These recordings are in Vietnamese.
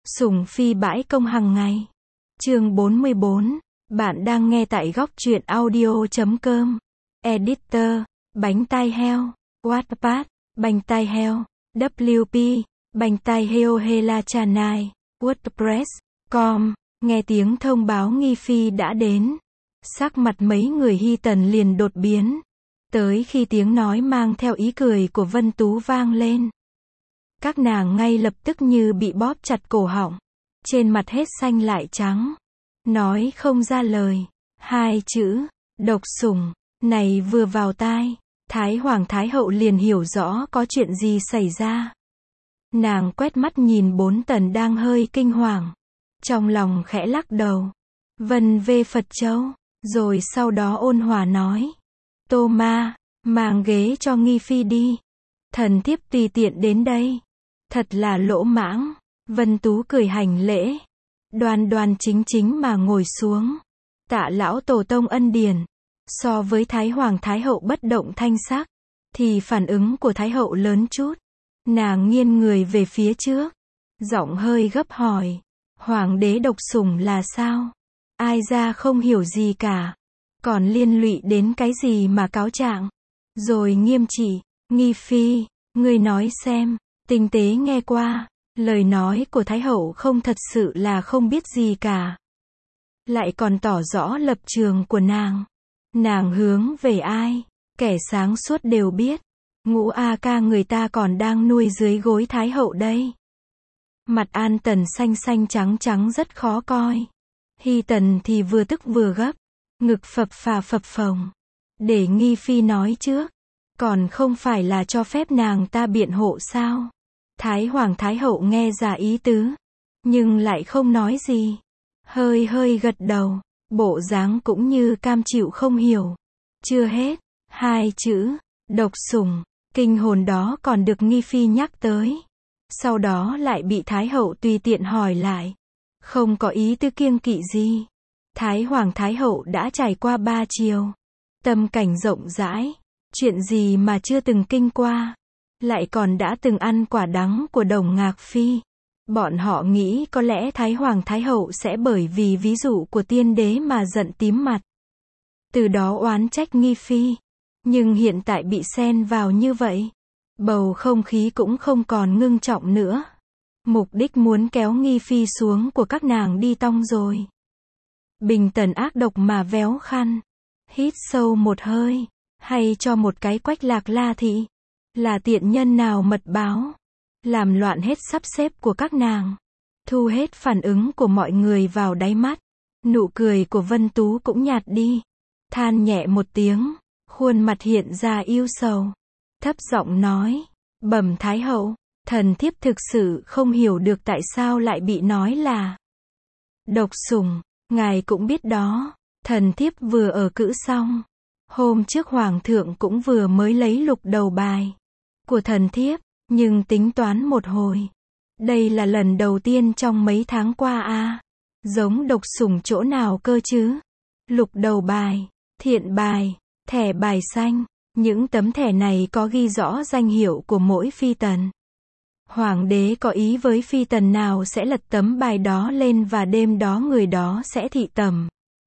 Sủng phi bãi công hàng ngày. Chương 44. Bạn đang nghe tại góc truyện audio.com. Editor. Bánh tai heo. Wattpad. Bánh tai heo. WP. Bánh tai heo Hela Chanai. WordPress.com. Nghe tiếng thông báo nghi phi đã đến. Sắc mặt mấy người Hy Tần liền đột biến. Tới khi tiếng nói mang theo ý cười của Vân Tú vang lên, các nàng ngay lập tức như bị bóp chặt cổ họng. Trên mặt hết xanh lại trắng. Nói không ra lời. Hai chữ, độc sủng, này vừa vào tai. Thái Hoàng Thái Hậu liền hiểu rõ có chuyện gì xảy ra. Nàng quét mắt nhìn Bốn Tần đang hơi kinh hoàng. Trong lòng khẽ lắc đầu. Vân về Phật Châu. Rồi sau đó ôn hòa nói. Tô ma, mang ghế cho nghi phi đi. Thần thiếp tùy tiện đến đây. Thật là lỗ mãng. Vân Tú cười hành lễ. Đoan đoan chính chính mà ngồi xuống. Tạ lão tổ tông ân điển. So với Thái Hoàng Thái Hậu bất động thanh sắc, thì phản ứng của Thái Hậu lớn chút. Nàng nghiêng người về phía trước. Giọng hơi gấp hỏi. Hoàng đế độc sủng là sao? Ai ra không hiểu gì cả. Còn liên lụy đến cái gì mà cáo trạng? Rồi nghiêm chỉ. Nghi phi, ngươi nói xem. Tinh tế nghe qua. Lời nói của Thái Hậu không thật sự là không biết gì cả. Lại còn tỏ rõ lập trường của nàng. Nàng hướng về ai? Kẻ sáng suốt đều biết. Ngũ A ca người ta còn đang nuôi dưới gối Thái Hậu đây. Mặt An Tần xanh xanh trắng trắng rất khó coi. Hy Tần thì vừa tức vừa gấp. Ngực phập phà phập phồng. Để nghi phi nói trước. Còn không phải là cho phép nàng ta biện hộ sao? Thái Hoàng Thái Hậu nghe ra ý tứ. Nhưng lại không nói gì. Hơi hơi gật đầu. Bộ dáng cũng như cam chịu không hiểu. Chưa hết. Hai chữ. Độc sủng. Kinh hồn đó còn được nghi phi nhắc tới. Sau đó lại bị Thái Hậu tùy tiện hỏi lại. Không có ý tư kiêng kỵ gì. Thái Hoàng Thái Hậu đã trải qua 3 triều. Tâm cảnh rộng rãi. Chuyện gì mà chưa từng kinh qua. Lại còn đã từng ăn quả đắng của Đồng Ngạc Phi. Bọn họ nghĩ có lẽ Thái Hoàng Thái Hậu sẽ bởi vì ví dụ của tiên đế mà giận tím mặt. Từ đó oán trách nghi phi. Nhưng hiện tại bị xen vào như vậy. Bầu không khí cũng không còn ngưng trọng nữa. Mục đích muốn kéo nghi phi xuống của các nàng đi tong rồi. Bình Tần ác độc mà véo khăn. Hít sâu một hơi. Hay cho một cái quách Lạc La thị. Là tiện nhân nào mật báo. Làm loạn hết sắp xếp của các nàng. Thu hết phản ứng của mọi người vào đáy mắt. Nụ cười của Vân Tú cũng nhạt đi. Than nhẹ một tiếng. Khuôn mặt hiện ra ưu sầu. Thấp giọng nói. Bẩm Thái Hậu. Thần thiếp thực sự không hiểu được tại sao lại bị nói là độc sủng. Ngài cũng biết đó. Thần thiếp vừa ở cữ xong. Hôm trước Hoàng thượng cũng vừa mới lấy lục đầu bài của thần thiếp. Nhưng tính toán một hồi. Đây là lần đầu tiên trong mấy tháng qua giống độc sủng chỗ nào cơ chứ? Lục đầu bài, thiện bài, thẻ bài xanh. Những tấm thẻ này có ghi rõ danh hiệu của mỗi phi tần. Hoàng đế có ý với phi tần nào sẽ lật tấm bài đó lên và đêm đó người đó sẽ thị tẩm.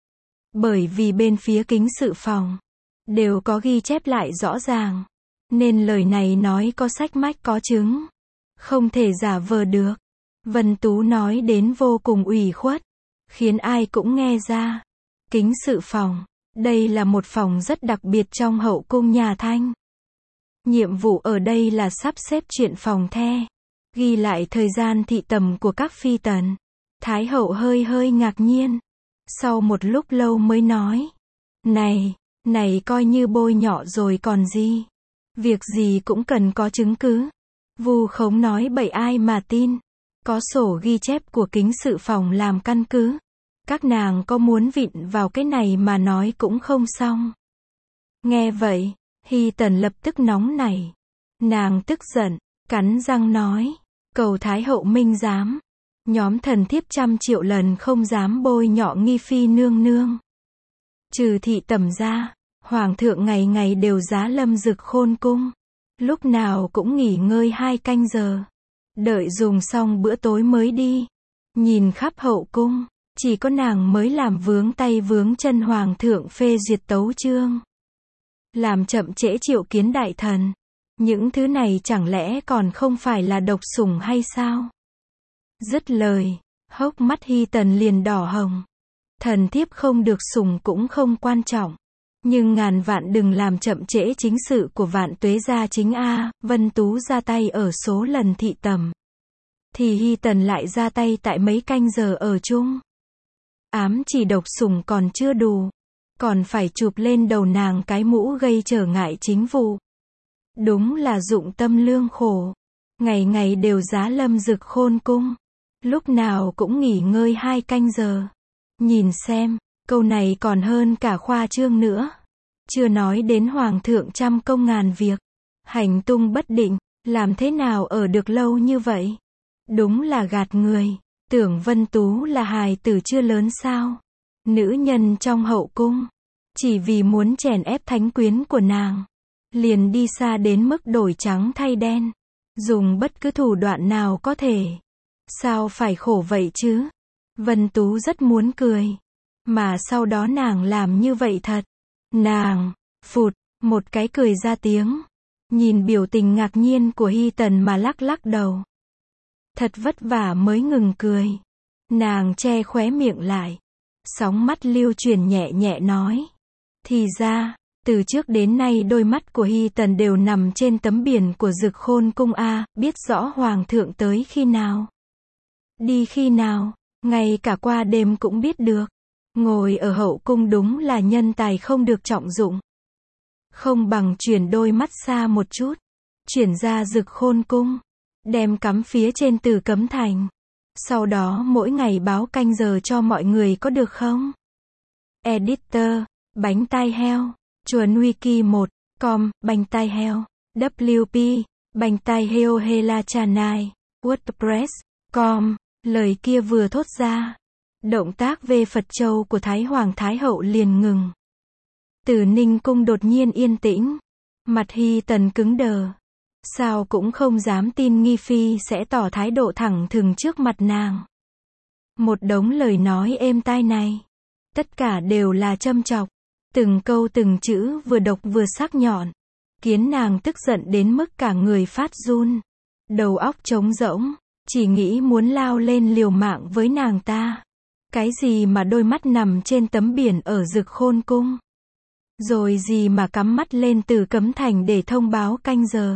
Bởi vì bên phía kính sự phòng đều có ghi chép lại rõ ràng. Nên lời này nói có sách mách có chứng. Không thể giả vờ được. Vân Tú nói đến vô cùng ủy khuất. Khiến ai cũng nghe ra. Kính sự phòng. Đây là một phòng rất đặc biệt trong hậu cung nhà Thanh. Nhiệm vụ ở đây là sắp xếp chuyện phòng the. Ghi lại thời gian thị tầm của các phi tần. Thái Hậu hơi hơi ngạc nhiên. Sau một lúc lâu mới nói. Này coi như bôi nhọ rồi còn gì. Việc gì cũng cần có chứng cứ. Vu khống nói bậy ai mà tin. Có sổ ghi chép của kính sự phòng làm căn cứ. Các nàng có muốn vịn vào cái này mà nói cũng không xong. Nghe vậy, Hy Tần lập tức nóng nảy. Nàng tức giận, cắn răng nói. Cầu Thái Hậu minh giám. Nhóm thần thiếp 100 triệu lần không dám bôi nhọ nghi phi nương nương. Trừ thị tẩm ra. Hoàng thượng ngày ngày đều giá lâm dực khôn cung. Lúc nào cũng nghỉ ngơi 2 canh giờ. Đợi dùng xong bữa tối mới đi. Nhìn khắp hậu cung, chỉ có nàng mới làm vướng tay vướng chân hoàng thượng phê duyệt tấu chương. Làm chậm trễ triệu kiến đại thần. Những thứ này chẳng lẽ còn không phải là độc sủng hay sao? Dứt lời, hốc mắt Hy Tần liền đỏ hồng. Thần thiếp không được sủng cũng không quan trọng. Nhưng ngàn vạn đừng làm chậm trễ chính sự của Vạn Tuế gia chính a. Vân Tú ra tay ở số lần thị tầm. Thì Hy Tần lại ra tay tại mấy canh giờ ở chung. Ám chỉ độc sủng còn chưa đủ. Còn phải chụp lên đầu nàng cái mũ gây trở ngại chính vụ. Đúng là dụng tâm lương khổ. Ngày ngày đều giá lâm Dực Khôn cung. Lúc nào cũng nghỉ ngơi 2 canh giờ. Nhìn xem, câu này còn hơn cả khoa trương nữa. Chưa nói đến hoàng thượng trăm công ngàn việc. Hành tung bất định, làm thế nào ở được lâu như vậy? Đúng là gạt người. Tưởng Vân Tú là hài tử chưa lớn sao? Nữ nhân trong hậu cung. Chỉ vì muốn chèn ép thánh quyến của nàng. Liền đi xa đến mức đổi trắng thay đen. Dùng bất cứ thủ đoạn nào có thể. Sao phải khổ vậy chứ? Vân Tú rất muốn cười. Mà sau đó nàng làm như vậy thật. Nàng, phụt, một cái cười ra tiếng. Nhìn biểu tình ngạc nhiên của Hy Tần mà lắc lắc đầu. Thật vất vả mới ngừng cười. Nàng che khóe miệng lại. Sóng mắt lưu chuyển nhẹ nhẹ nói. Thì ra, từ trước đến nay đôi mắt của Hy Tần đều nằm trên tấm biển của Dực Khôn cung a, biết rõ hoàng thượng tới khi nào. Đi khi nào, ngay cả qua đêm cũng biết được. Ngồi ở hậu cung đúng là nhân tài không được trọng dụng. Không bằng chuyển đôi mắt xa một chút. Chuyển ra Dực Khôn cung. Đem cắm phía trên Tử Cấm Thành. Sau đó mỗi ngày báo canh giờ cho mọi người có được không? Editor, bánh tai heo. Chuồn Wiki 1, com, bánh tai heo. WP, bánh tai heo Hela Chanai. WordPress, com. Lời kia vừa thốt ra. Động tác về Phật Châu của Thái Hoàng Thái Hậu liền ngừng. Từ Ninh cung đột nhiên yên tĩnh. Mặt Hy Tần cứng đờ. Sao cũng không dám tin Nghi Phi sẽ tỏ thái độ thẳng thừng trước mặt nàng. Một đống lời nói êm tai này. Tất cả đều là châm chọc. Từng câu từng chữ vừa độc vừa sắc nhọn. Khiến nàng tức giận đến mức cả người phát run. Đầu óc trống rỗng. Chỉ nghĩ muốn lao lên liều mạng với nàng ta. Cái gì mà đôi mắt nằm trên tấm biển ở Dực Khôn cung. Rồi gì mà cắm mắt lên Tử Cấm Thành để thông báo canh giờ.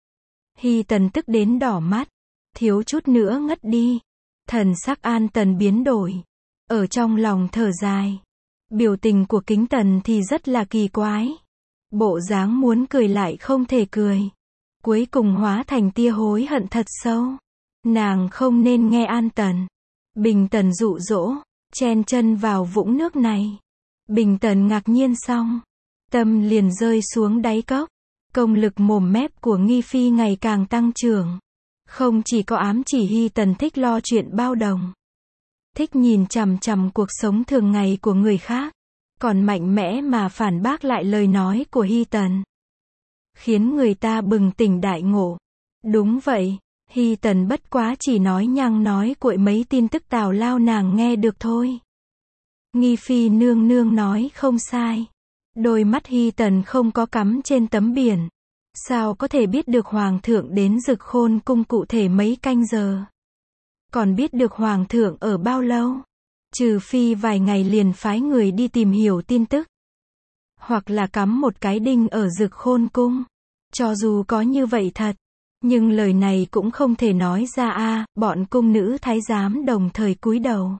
Hy Tần tức đến đỏ mắt. Thiếu chút nữa ngất đi. Thần sắc An Tần biến đổi. Ở trong lòng thở dài. Biểu tình của Kính Tần thì rất là kỳ quái. Bộ dáng muốn cười lại không thể cười. Cuối cùng hóa thành tia hối hận thật sâu. Nàng không nên nghe An Tần. Bình Tần dụ dỗ, chen chân vào vũng nước này. Bình Tần ngạc nhiên xong. Tâm liền rơi xuống đáy cốc. Công lực mồm mép của Nghi Phi ngày càng tăng trưởng. Không chỉ có ám chỉ Hy Tần thích lo chuyện bao đồng. Thích nhìn chằm chằm cuộc sống thường ngày của người khác. Còn mạnh mẽ mà phản bác lại lời nói của Hy Tần. Khiến người ta bừng tỉnh đại ngộ. Đúng vậy, Hy Tần bất quá chỉ nói nhăng nói cuội mấy tin tức tào lao nàng nghe được thôi. Nghi Phi nương nương nói không sai. Đôi mắt Hy Tần không có cắm trên tấm biển. Sao có thể biết được hoàng thượng đến Dực Khôn cung cụ thể mấy canh giờ? Còn biết được hoàng thượng ở bao lâu? Trừ phi vài ngày liền phái người đi tìm hiểu tin tức. Hoặc là cắm một cái đinh ở Dực Khôn cung. Cho dù có như vậy thật. Nhưng lời này cũng không thể nói ra a. Bọn cung nữ thái giám đồng thời cúi đầu.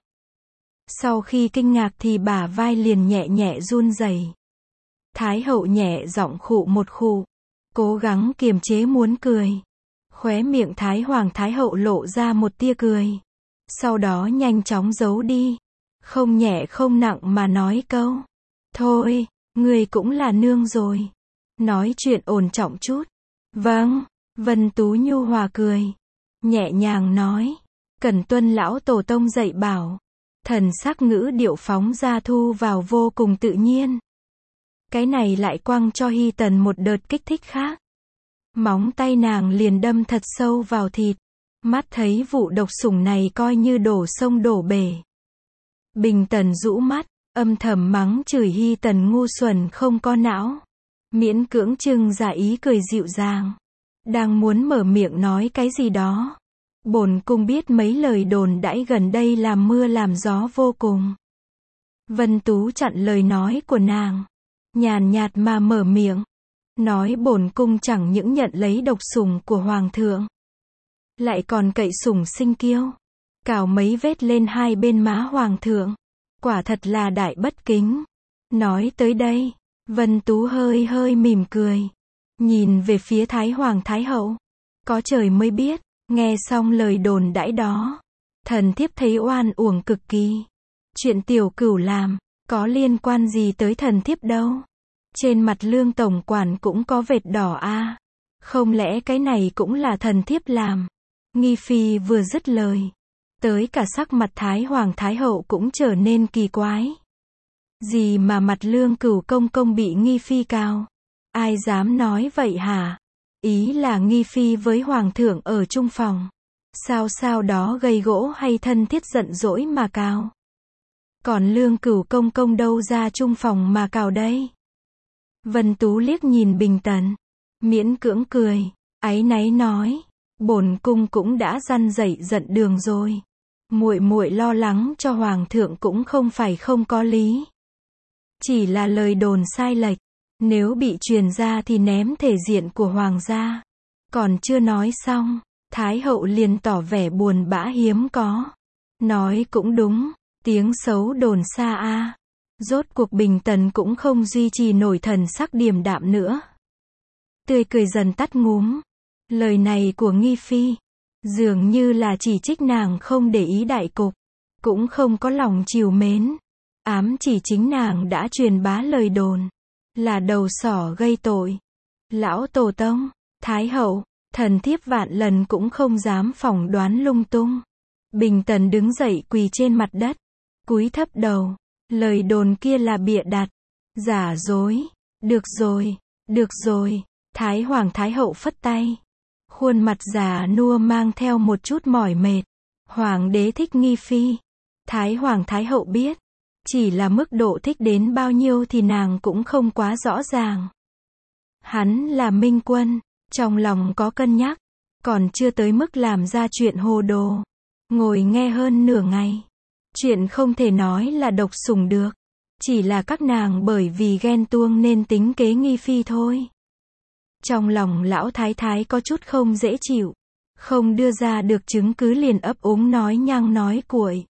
Sau khi kinh ngạc thì bả vai liền nhẹ nhẹ run rẩy. Thái hậu nhẹ giọng khụ một khụ. Cố gắng kiềm chế muốn cười. Khóe miệng Thái Hoàng Thái hậu lộ ra một tia cười. Sau đó nhanh chóng giấu đi. Không nhẹ không nặng mà nói câu. Thôi, người cũng là nương rồi. Nói chuyện ổn trọng chút. Vâng, Vân Tú nhu hòa cười. Nhẹ nhàng nói. Cần tuân lão tổ tông dạy bảo. Thần sắc ngữ điệu phóng ra thu vào vô cùng tự nhiên. Cái này lại quăng cho Hy Tần một đợt kích thích khác. Móng tay nàng liền đâm thật sâu vào thịt. Mắt thấy vụ độc sủng này coi như đổ sông đổ bể. Bình Tần rũ mắt, âm thầm mắng chửi Hy Tần ngu xuẩn không có não. Miễn cưỡng trưng ra ý cười dịu dàng. Đang muốn mở miệng nói cái gì đó. Bổn cung biết mấy lời đồn đãi gần đây làm mưa làm gió vô cùng. Vân Tú chặn lời nói của nàng. Nhàn nhạt mà mở miệng. Nói bổn cung chẳng những nhận lấy độc sủng của hoàng thượng. Lại còn cậy sủng sinh kiêu. Cào mấy vết lên hai bên má hoàng thượng. Quả thật là đại bất kính. Nói tới đây, Vân Tú hơi hơi mỉm cười. Nhìn về phía Thái Hoàng Thái Hậu. Có trời mới biết, nghe xong lời đồn đãi đó. Thần thiếp thấy oan uổng cực kỳ. Chuyện tiểu cửu làm, có liên quan gì tới thần thiếp đâu. Trên mặt Lương tổng quản cũng có vệt đỏ a. Không lẽ cái này cũng là thần thiếp làm. Nghi phi vừa dứt lời. Tới cả sắc mặt Thái Hoàng Thái Hậu cũng trở nên kỳ quái. Gì mà mặt Lương Cửu công công bị nghi phi cào? Ai dám nói vậy hả? Ý là nghi phi với hoàng thượng ở chung phòng. Sao đó gây gỗ hay thân thiết giận dỗi mà cào? Còn Lương Cửu công công đâu ra chung phòng mà cào đây? Vân Tú liếc nhìn Bình Tần, miễn cưỡng cười, áy náy nói, bổn cung cũng đã răn dạy giận đường rồi. Muội muội lo lắng cho hoàng thượng cũng không phải không có lý. Chỉ là lời đồn sai lệch, nếu bị truyền ra thì ném thể diện của hoàng gia. Còn chưa nói xong, Thái hậu liền tỏ vẻ buồn bã hiếm có. Nói cũng đúng, tiếng xấu đồn xa a. Rốt cuộc Bình Tần cũng không duy trì nổi thần sắc điềm đạm nữa. Tươi cười dần tắt ngúm. Lời này của nghi phi, dường như là chỉ trích nàng không để ý đại cục, cũng không có lòng trìu mến. Ám chỉ chính nàng đã truyền bá lời đồn, là đầu sỏ gây tội. Lão tổ tông, Thái hậu, thần thiếp vạn lần cũng không dám phỏng đoán lung tung. Bình Tần đứng dậy quỳ trên mặt đất, cúi thấp đầu. Lời đồn kia là bịa đặt, giả dối. Được rồi. Thái Hoàng Thái Hậu phất tay. Khuôn mặt già nua mang theo một chút mỏi mệt. Hoàng đế thích nghi phi. Thái Hoàng Thái Hậu biết. Chỉ là mức độ thích đến bao nhiêu thì nàng cũng không quá rõ ràng. Hắn là minh quân, trong lòng có cân nhắc, còn chưa tới mức làm ra chuyện hồ đồ. Ngồi nghe hơn nửa ngày. Chuyện không thể nói là độc sủng được. Chỉ là các nàng bởi vì ghen tuông nên tính kế nghi phi thôi. Trong lòng lão thái thái có chút không dễ chịu. Không đưa ra được chứng cứ liền ấp úng nói nhăng nói cuội.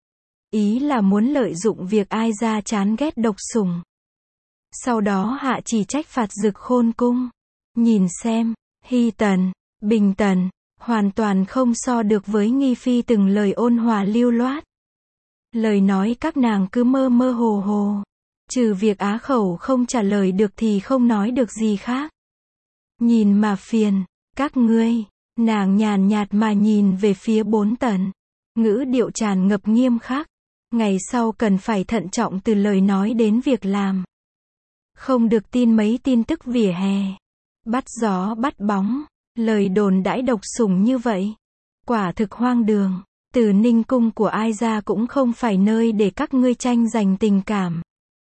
Ý là muốn lợi dụng việc ai ra chán ghét độc sủng. Sau đó hạ chỉ trách phạt Dực Khôn cung. Nhìn xem, Hy Tần, Bình Tần, hoàn toàn không so được với nghi phi từng lời ôn hòa lưu loát. Lời nói các nàng cứ mơ mơ hồ hồ. Trừ việc á khẩu không trả lời được thì không nói được gì khác. Nhìn mà phiền, các ngươi. Nàng nhàn nhạt mà nhìn về phía Bốn Tần. Ngữ điệu tràn ngập nghiêm khắc. Ngày sau cần phải thận trọng từ lời nói đến việc làm. Không được tin mấy tin tức vỉa hè. Bắt gió bắt bóng. Lời đồn đãi độc sủng như vậy. Quả thực hoang đường. Từ Ninh cung của ai ra cũng không phải nơi để các ngươi tranh giành tình cảm.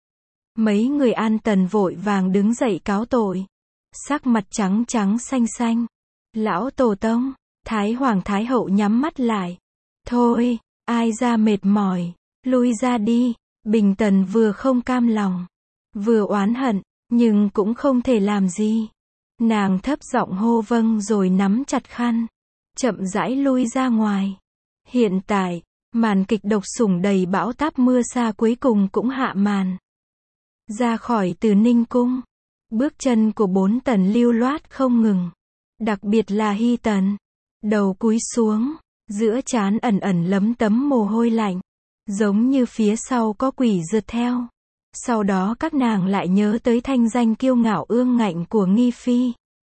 Mấy người An Tần vội vàng đứng dậy cáo tội. Sắc mặt trắng xanh xanh. Lão tổ tông, Thái Hoàng Thái Hậu nhắm mắt lại. Thôi, ai ra mệt mỏi, lui ra đi. Bình Tần vừa không cam lòng, vừa oán hận, nhưng cũng không thể làm gì. Nàng thấp giọng hô vâng rồi nắm chặt khăn, chậm rãi lui ra ngoài. Hiện tại, màn kịch độc sủng đầy bão táp mưa sa cuối cùng cũng hạ màn. Ra khỏi Từ Ninh cung, bước chân của Bốn Tần lưu loát không ngừng. Đặc biệt là Hy Tần, đầu cúi xuống, giữa trán ẩn lấm tấm mồ hôi lạnh, giống như phía sau có quỷ rượt theo. Sau đó các nàng lại nhớ tới thanh danh kiêu ngạo ương ngạnh của nghi phi.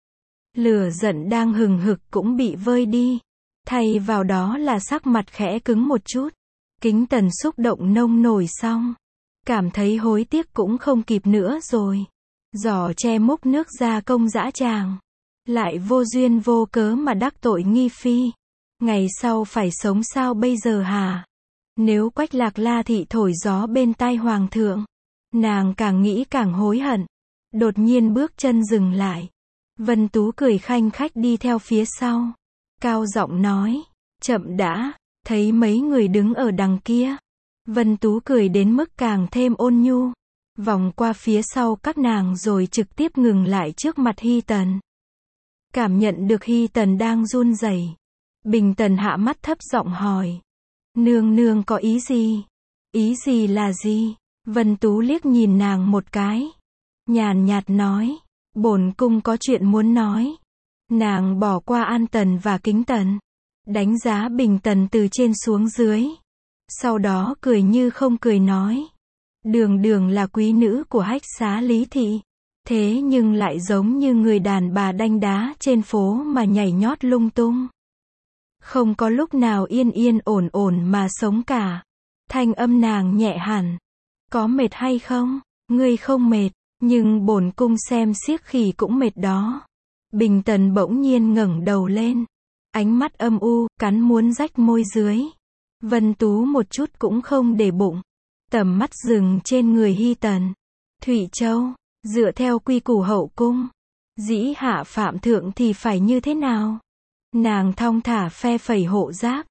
Lửa giận đang hừng hực cũng bị vơi đi. Thay vào đó là sắc mặt khẽ cứng một chút. Kính Tần xúc động nông nổi xong, cảm thấy hối tiếc cũng không kịp nữa rồi. Giỏ che múc nước ra công dã tràng, lại vô duyên vô cớ mà đắc tội nghi phi. Ngày sau phải sống sao bây giờ hả? Nếu Quách Lạc La thị thổi gió bên tai hoàng thượng, nàng càng nghĩ càng hối hận. Đột nhiên bước chân dừng lại. Vân Tú cười khanh khách đi theo phía sau. Cao giọng nói, chậm đã, thấy mấy người đứng ở đằng kia. Vân Tú cười đến mức càng thêm ôn nhu. Vòng qua phía sau các nàng rồi trực tiếp ngừng lại trước mặt Hy Tần. Cảm nhận được Hy Tần đang run rẩy. Bình Tần hạ mắt thấp giọng hỏi. Nương nương có ý gì? Ý gì là gì? Vân Tú liếc nhìn nàng một cái. Nhàn nhạt nói. Bổn cung có chuyện muốn nói. Nàng bỏ qua An Tần và Kính Tần. Đánh giá Bình Tần từ trên xuống dưới. Sau đó cười như không cười nói. Đường đường là quý nữ của Hách Xá Lý Thị. Thế nhưng lại giống như người đàn bà đanh đá trên phố mà nhảy nhót lung tung. Không có lúc nào yên yên ổn ổn mà sống cả. Thanh âm nàng nhẹ hẳn. Có mệt hay không? Ngươi không mệt, nhưng bổn cung xem xiếc khỉ cũng mệt đó. Bình Tần bỗng nhiên ngẩng đầu lên. Ánh mắt âm u, cắn muốn rách môi dưới. Vân Tú một chút cũng không để bụng. Tầm mắt dừng trên người Hy Tần. Thụy Châu, dựa theo quy củ hậu cung, dĩ hạ phạm thượng thì phải như thế nào? Nàng thong thả phe phẩy hộ giáp.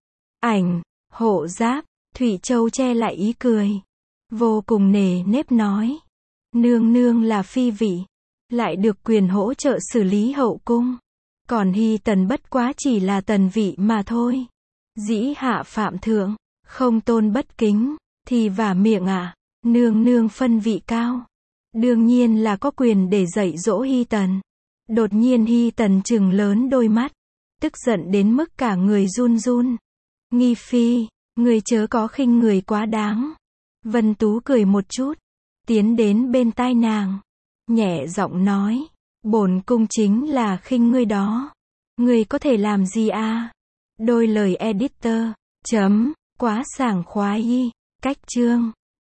Hộ giáp, Thụy Châu che lại ý cười. Vô cùng nề nếp nói. Nương nương là phi vị, lại được quyền hỗ trợ xử lý hậu cung. Còn Hy Tần bất quá chỉ là tần vị mà thôi. Dĩ hạ phạm thượng, không tôn bất kính, thì vả miệng à? Nương nương phân vị cao. Đương nhiên là có quyền để dạy dỗ Hy Tần. Đột nhiên Hy Tần trừng lớn đôi mắt. Tức giận đến mức cả người run run. Nghi phi, người chớ có khinh người quá đáng. Vân Tú cười một chút. Tiến đến bên tai nàng. Nhẹ giọng nói. Bổn cung chính là khinh ngươi đó. Ngươi có thể làm gì à? Đôi lời editor. Quá sảng khoái y. Cách chương.